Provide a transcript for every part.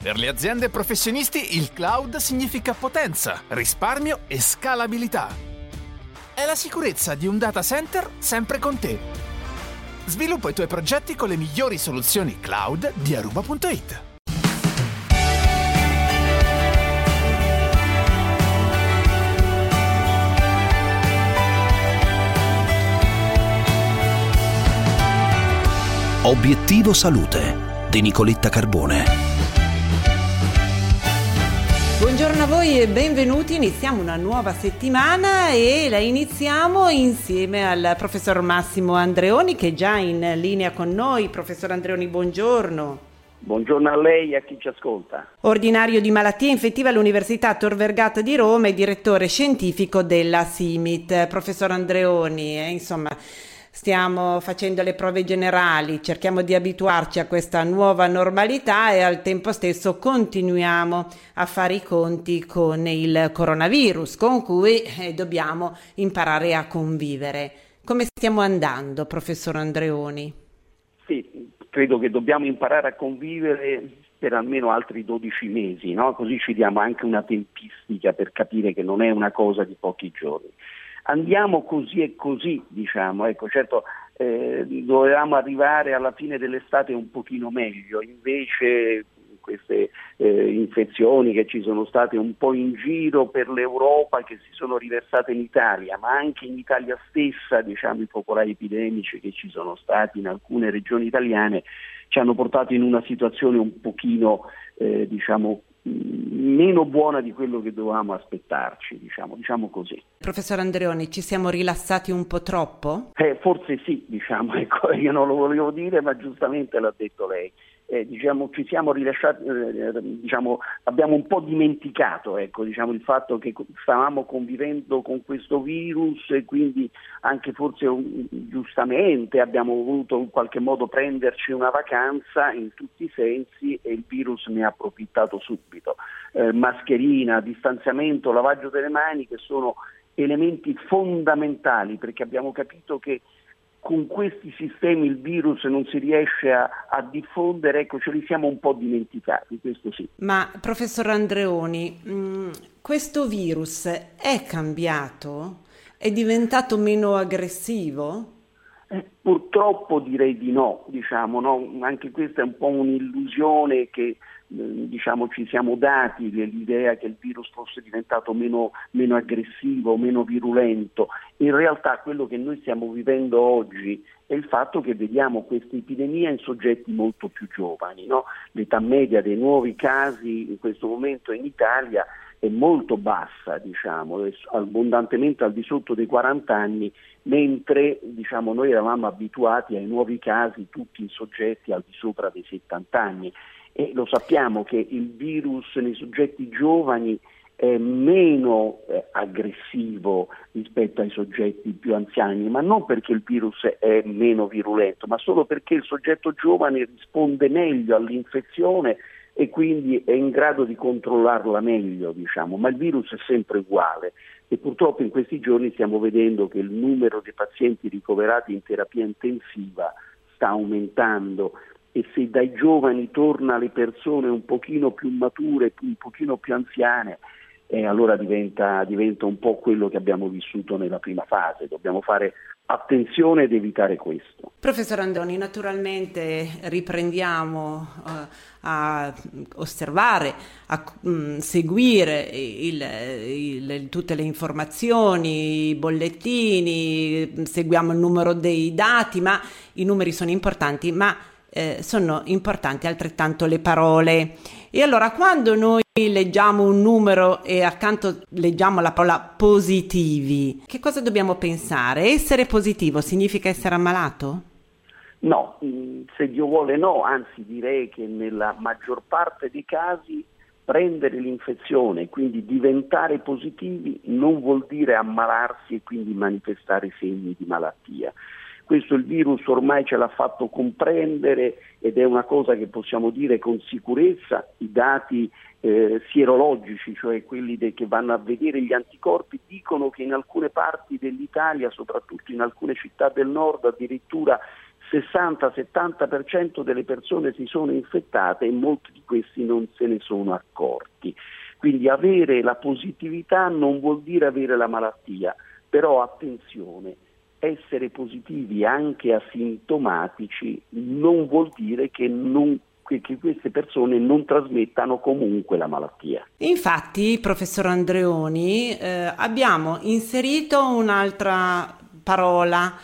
Per le aziende e professionisti il cloud significa potenza, risparmio e scalabilità. È la sicurezza di un data center sempre con te. Sviluppa i tuoi progetti con le migliori soluzioni cloud di Aruba.it. Obiettivo Salute di Nicoletta Carbone. Buongiorno a voi e benvenuti. Iniziamo una nuova settimana e la iniziamo insieme al professor Massimo Andreoni, che è già in linea con noi. Professor Andreoni, buongiorno. Buongiorno a lei e a chi ci ascolta. Ordinario di malattie infettive all'Università Tor Vergata di Roma e direttore scientifico della CIMIT. Professor Andreoni, insomma, stiamo facendo le prove generali, cerchiamo di abituarci a questa nuova normalità e al tempo stesso continuiamo a fare i conti con il coronavirus, con cui dobbiamo imparare a convivere. Come stiamo andando, professor Andreoni? Sì, credo che dobbiamo imparare a convivere per almeno altri 12 mesi, no? Così ci diamo anche una tempistica per capire che non è una cosa di pochi giorni. Andiamo così e così, diciamo, ecco, certo dovevamo arrivare alla fine dell'estate un pochino meglio, invece queste infezioni che ci sono state un po' in giro per l'Europa, che si sono riversate in Italia, ma anche in Italia stessa, diciamo, i focolai epidemici che ci sono stati in alcune regioni italiane ci hanno portato in una situazione un pochino, meno buona di quello che dovevamo aspettarci, diciamo così. Professor Andreoni, ci siamo rilassati un po' troppo? Forse sì, ecco, io non lo volevo dire, ma giustamente l'ha detto lei. Ci siamo rilasciati, abbiamo un po' dimenticato, ecco, il fatto che stavamo convivendo con questo virus e quindi anche forse giustamente abbiamo voluto in qualche modo prenderci una vacanza in tutti i sensi e il virus ne ha approfittato subito. Mascherina, distanziamento, lavaggio delle mani, che sono elementi fondamentali, perché abbiamo capito che con questi sistemi il virus non si riesce a diffondere, ecco, ce li siamo un po' dimenticati, questo sì. Ma professor Andreoni, questo virus è cambiato? È diventato meno aggressivo? Purtroppo direi di no, no? Anche questa è un po' un'illusione che ci siamo dati, l'idea che il virus fosse diventato meno aggressivo, meno virulento. In realtà quello che noi stiamo vivendo oggi è il fatto che vediamo questa epidemia in soggetti molto più giovani, no? L'età media dei nuovi casi in questo momento in Italia è molto bassa, è abbondantemente al di sotto dei 40 anni, mentre noi eravamo abituati ai nuovi casi tutti in soggetti al di sopra dei 70 anni. E lo sappiamo che il virus nei soggetti giovani è meno aggressivo rispetto ai soggetti più anziani, ma non perché il virus è meno virulento, ma solo perché il soggetto giovane risponde meglio all'infezione e quindi è in grado di controllarla meglio, ma il virus è sempre uguale e purtroppo in questi giorni stiamo vedendo che il numero dei pazienti ricoverati in terapia intensiva sta aumentando. E se dai giovani torna alle persone un pochino più mature, un pochino più anziane, allora diventa un po' quello che abbiamo vissuto nella prima fase. Dobbiamo fare attenzione ed evitare questo. Professor Andreoni, naturalmente riprendiamo a osservare, a seguire tutte le informazioni, i bollettini, seguiamo il numero dei dati, ma i numeri sono importanti, ma sono importanti altrettanto le parole. E allora quando noi leggiamo un numero e accanto leggiamo la parola positivi, che cosa dobbiamo pensare? Essere positivo significa essere ammalato? No, se Dio vuole no, anzi direi che nella maggior parte dei casi prendere l'infezione, quindi diventare positivi, non vuol dire ammalarsi e quindi manifestare segni di malattia. Questo il virus ormai ce l'ha fatto comprendere ed è una cosa che possiamo dire con sicurezza. I dati sierologici, cioè quelli che vanno a vedere gli anticorpi, dicono che in alcune parti dell'Italia, soprattutto in alcune città del nord, addirittura 60-70% delle persone si sono infettate e molti di questi non se ne sono accorti. Quindi avere la positività non vuol dire avere la malattia, però attenzione, essere positivi anche asintomatici non vuol dire che queste persone non trasmettano comunque la malattia. Infatti, professor Andreoni, abbiamo inserito un'altra parola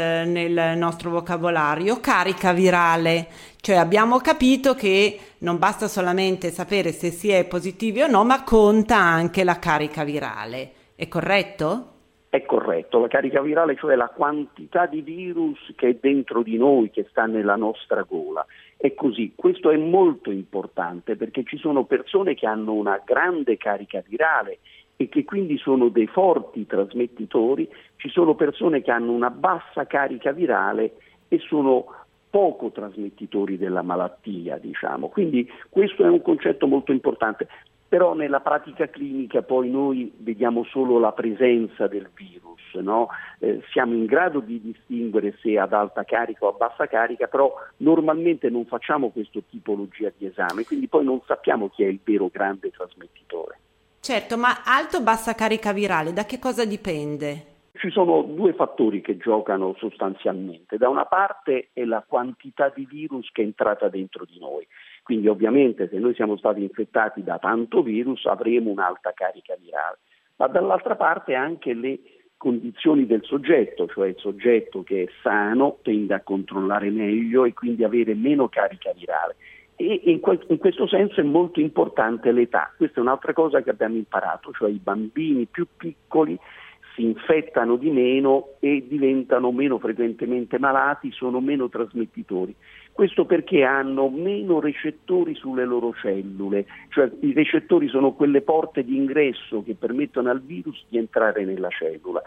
nel nostro vocabolario, carica virale, cioè abbiamo capito che non basta solamente sapere se si è positivi o no, ma conta anche la carica virale, è corretto? È corretto, la carica virale, cioè la quantità di virus che è dentro di noi, che sta nella nostra gola. È così, questo è molto importante perché ci sono persone che hanno una grande carica virale e che quindi sono dei forti trasmettitori, ci sono persone che hanno una bassa carica virale e sono poco trasmettitori della malattia, diciamo. Quindi questo è un concetto molto importante. Però nella pratica clinica poi noi vediamo solo la presenza del virus, no? Siamo in grado di distinguere se è ad alta carica o a bassa carica, però normalmente non facciamo questa tipologia di esame, quindi poi non sappiamo chi è il vero grande trasmettitore. Certo, ma alto o bassa carica virale, da che cosa dipende? Ci sono due fattori che giocano sostanzialmente. Da una parte è la quantità di virus che è entrata dentro di noi. Quindi ovviamente se noi siamo stati infettati da tanto virus avremo un'alta carica virale, ma dall'altra parte anche le condizioni del soggetto, cioè il soggetto che è sano tende a controllare meglio e quindi avere meno carica virale. E in questo senso è molto importante l'età. Questa è un'altra cosa che abbiamo imparato, cioè i bambini più piccoli si infettano di meno e diventano meno frequentemente malati, sono meno trasmettitori. Questo perché hanno meno recettori sulle loro cellule, cioè i recettori sono quelle porte di ingresso che permettono al virus di entrare nella cellula.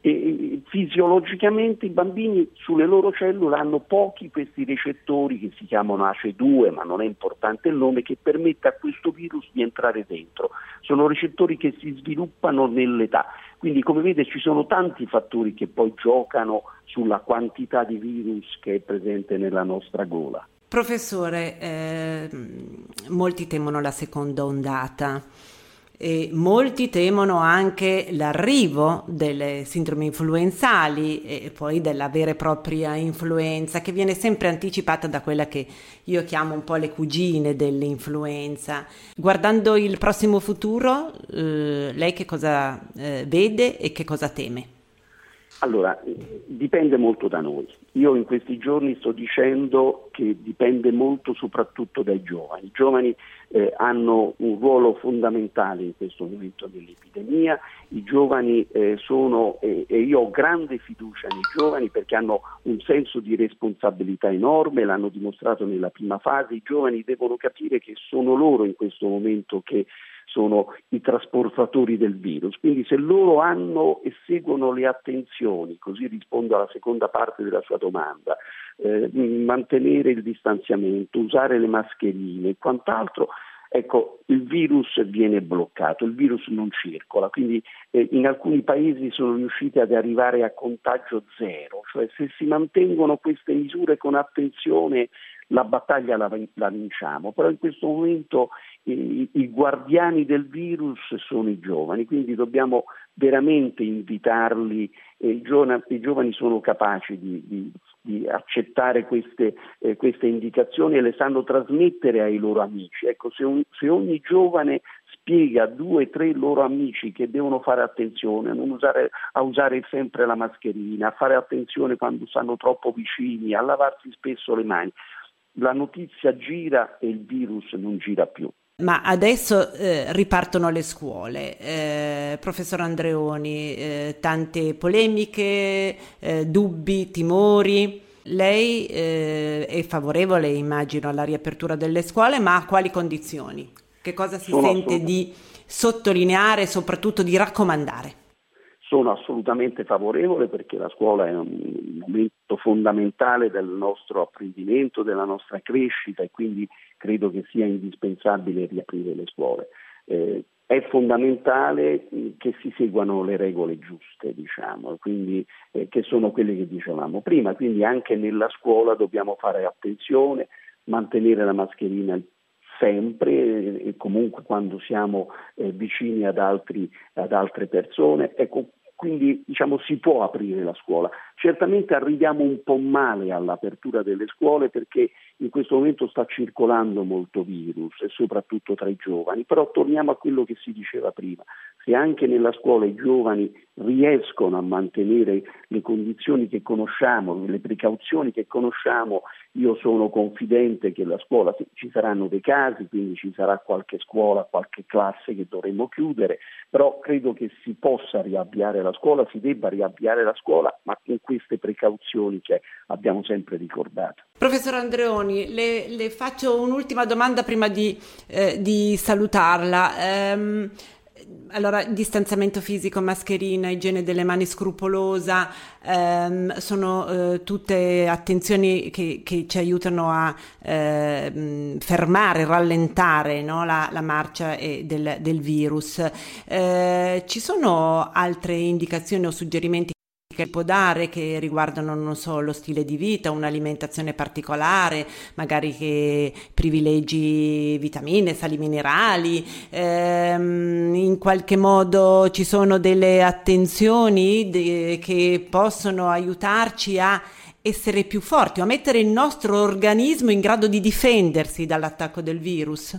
E fisiologicamente i bambini sulle loro cellule hanno pochi questi recettori che si chiamano ACE2, ma non è importante il nome, che permette a questo virus di entrare dentro. Sono recettori che si sviluppano nell'età. Quindi come vede ci sono tanti fattori che poi giocano sulla quantità di virus che è presente nella nostra gola. Professore, molti temono la seconda ondata. E molti temono anche l'arrivo delle sindromi influenzali e poi della vera e propria influenza, che viene sempre anticipata da quella che io chiamo un po' le cugine dell'influenza. Guardando il prossimo futuro, lei che cosa vede e che cosa teme? Allora, dipende molto da noi. Io in questi giorni sto dicendo che dipende molto soprattutto dai giovani. I giovani hanno un ruolo fondamentale in questo momento dell'epidemia. I giovani sono, e io ho grande fiducia nei giovani perché hanno un senso di responsabilità enorme, l'hanno dimostrato nella prima fase. I giovani devono capire che sono loro in questo momento che sono i trasportatori del virus, quindi se loro hanno e seguono le attenzioni, così rispondo alla seconda parte della sua domanda, mantenere il distanziamento, usare le mascherine e quant'altro, ecco, il virus viene bloccato, il virus non circola, quindi in alcuni paesi sono riusciti ad arrivare a contagio zero, cioè se si mantengono queste misure con attenzione la battaglia la vinciamo, però in questo momento i guardiani del virus sono i giovani, quindi dobbiamo veramente invitarli, i giovani sono capaci di accettare queste indicazioni e le sanno trasmettere ai loro amici. Ecco, se ogni giovane spiega a 2 o 3 loro amici che devono fare attenzione a usare sempre la mascherina, a fare attenzione quando stanno troppo vicini, a lavarsi spesso le mani, la notizia gira e il virus non gira più. Ma adesso ripartono le scuole, professor Andreoni, tante polemiche, dubbi, timori. Lei è favorevole, immagino, alla riapertura delle scuole, ma a quali condizioni? Che cosa si sente di sottolineare e soprattutto di raccomandare? Sono assolutamente favorevole perché la scuola è un momento fondamentale del nostro apprendimento, della nostra crescita e quindi credo che sia indispensabile riaprire le scuole. è fondamentale che si seguano le regole giuste, quindi che sono quelle che dicevamo prima, quindi anche nella scuola dobbiamo fare attenzione, mantenere la mascherina sempre e comunque quando siamo vicini ad altre persone. Ecco, quindi si può aprire la scuola. Certamente arriviamo un po' male all'apertura delle scuole perché in questo momento sta circolando molto virus e soprattutto tra i giovani, però torniamo a quello che si diceva prima. Se anche nella scuola i giovani riescono a mantenere le condizioni che conosciamo, le precauzioni che conosciamo, io sono confidente che la scuola, ci saranno dei casi, quindi ci sarà qualche scuola, qualche classe che dovremo chiudere, però credo che si possa riavviare la scuola, si debba riavviare la scuola, ma con queste precauzioni che abbiamo sempre ricordato. Professor Andreoni, le faccio un'ultima domanda prima di salutarla. Allora, distanziamento fisico, mascherina, igiene delle mani scrupolosa, sono tutte attenzioni che ci aiutano a fermare, rallentare, no, la marcia del virus. Ci sono altre indicazioni o suggerimenti che può dare che riguardano, non so, lo stile di vita, un'alimentazione particolare, magari che privilegi vitamine, sali minerali, in qualche modo ci sono delle attenzioni che possono aiutarci a essere più forti o a mettere il nostro organismo in grado di difendersi dall'attacco del virus?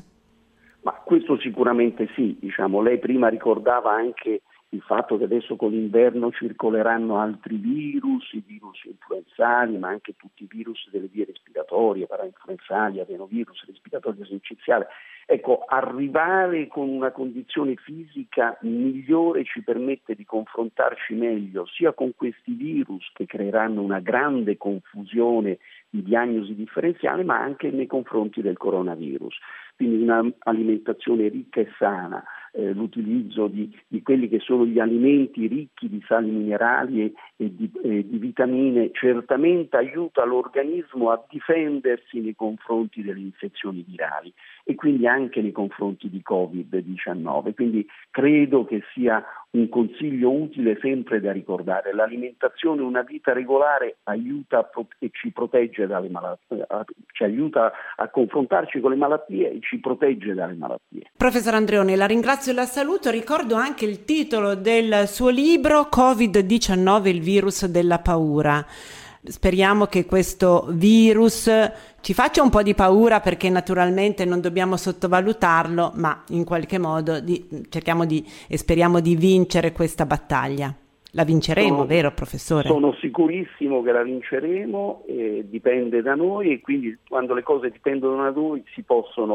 Ma questo sicuramente sì, lei prima ricordava anche il fatto che adesso con l'inverno circoleranno altri virus, i virus influenzali, ma anche tutti i virus delle vie respiratorie, parainfluenzali, adenovirus, respiratorio sinciziale. Ecco, arrivare con una condizione fisica migliore ci permette di confrontarci meglio sia con questi virus che creeranno una grande confusione di diagnosi differenziale, ma anche nei confronti del coronavirus. Quindi un'alimentazione ricca e sana, l'utilizzo di quelli che sono gli alimenti ricchi di sali minerali e di vitamine certamente aiuta l'organismo a difendersi nei confronti delle infezioni virali e quindi anche nei confronti di Covid-19. Quindi credo che sia un consiglio utile sempre da ricordare. L'alimentazione, una vita regolare aiuta e ci protegge dalle malattie, ci aiuta a confrontarci con le malattie e ci protegge dalle malattie. Professor Andreoni, la ringrazio e la saluto. Ricordo anche il titolo del suo libro, Covid-19, il virus della paura. Speriamo che questo virus ci faccia un po' di paura, perché naturalmente non dobbiamo sottovalutarlo, ma in qualche modo cerchiamo e speriamo di vincere questa battaglia. La vinceremo, vero professore? Sono sicurissimo che la vinceremo, dipende da noi e quindi quando le cose dipendono da noi si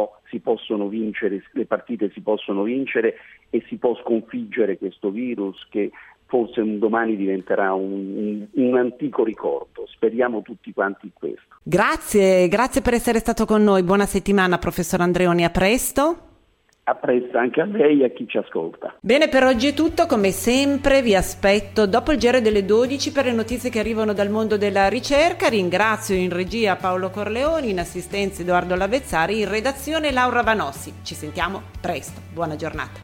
possono vincere, le partite si possono vincere e si può sconfiggere questo virus che forse un domani diventerà un antico ricordo. Speriamo tutti quanti in questo. Grazie per essere stato con noi. Buona settimana, professor Andreoni, a presto. A presto anche a lei e a chi ci ascolta. Bene, per oggi è tutto. Come sempre vi aspetto dopo il GR delle 12 per le notizie che arrivano dal mondo della ricerca. Ringrazio in regia Paolo Corleoni, in assistenza Edoardo Lavezzari, in redazione Laura Vanossi. Ci sentiamo presto. Buona giornata.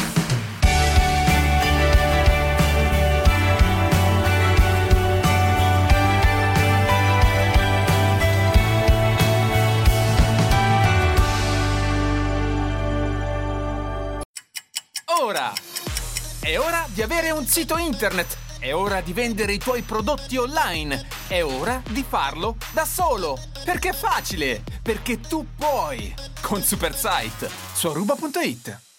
Ora! È ora di avere un sito internet! È ora di vendere i tuoi prodotti online! È ora di farlo da solo! Perché è facile! Perché tu puoi! Con Supersite su aruba.it.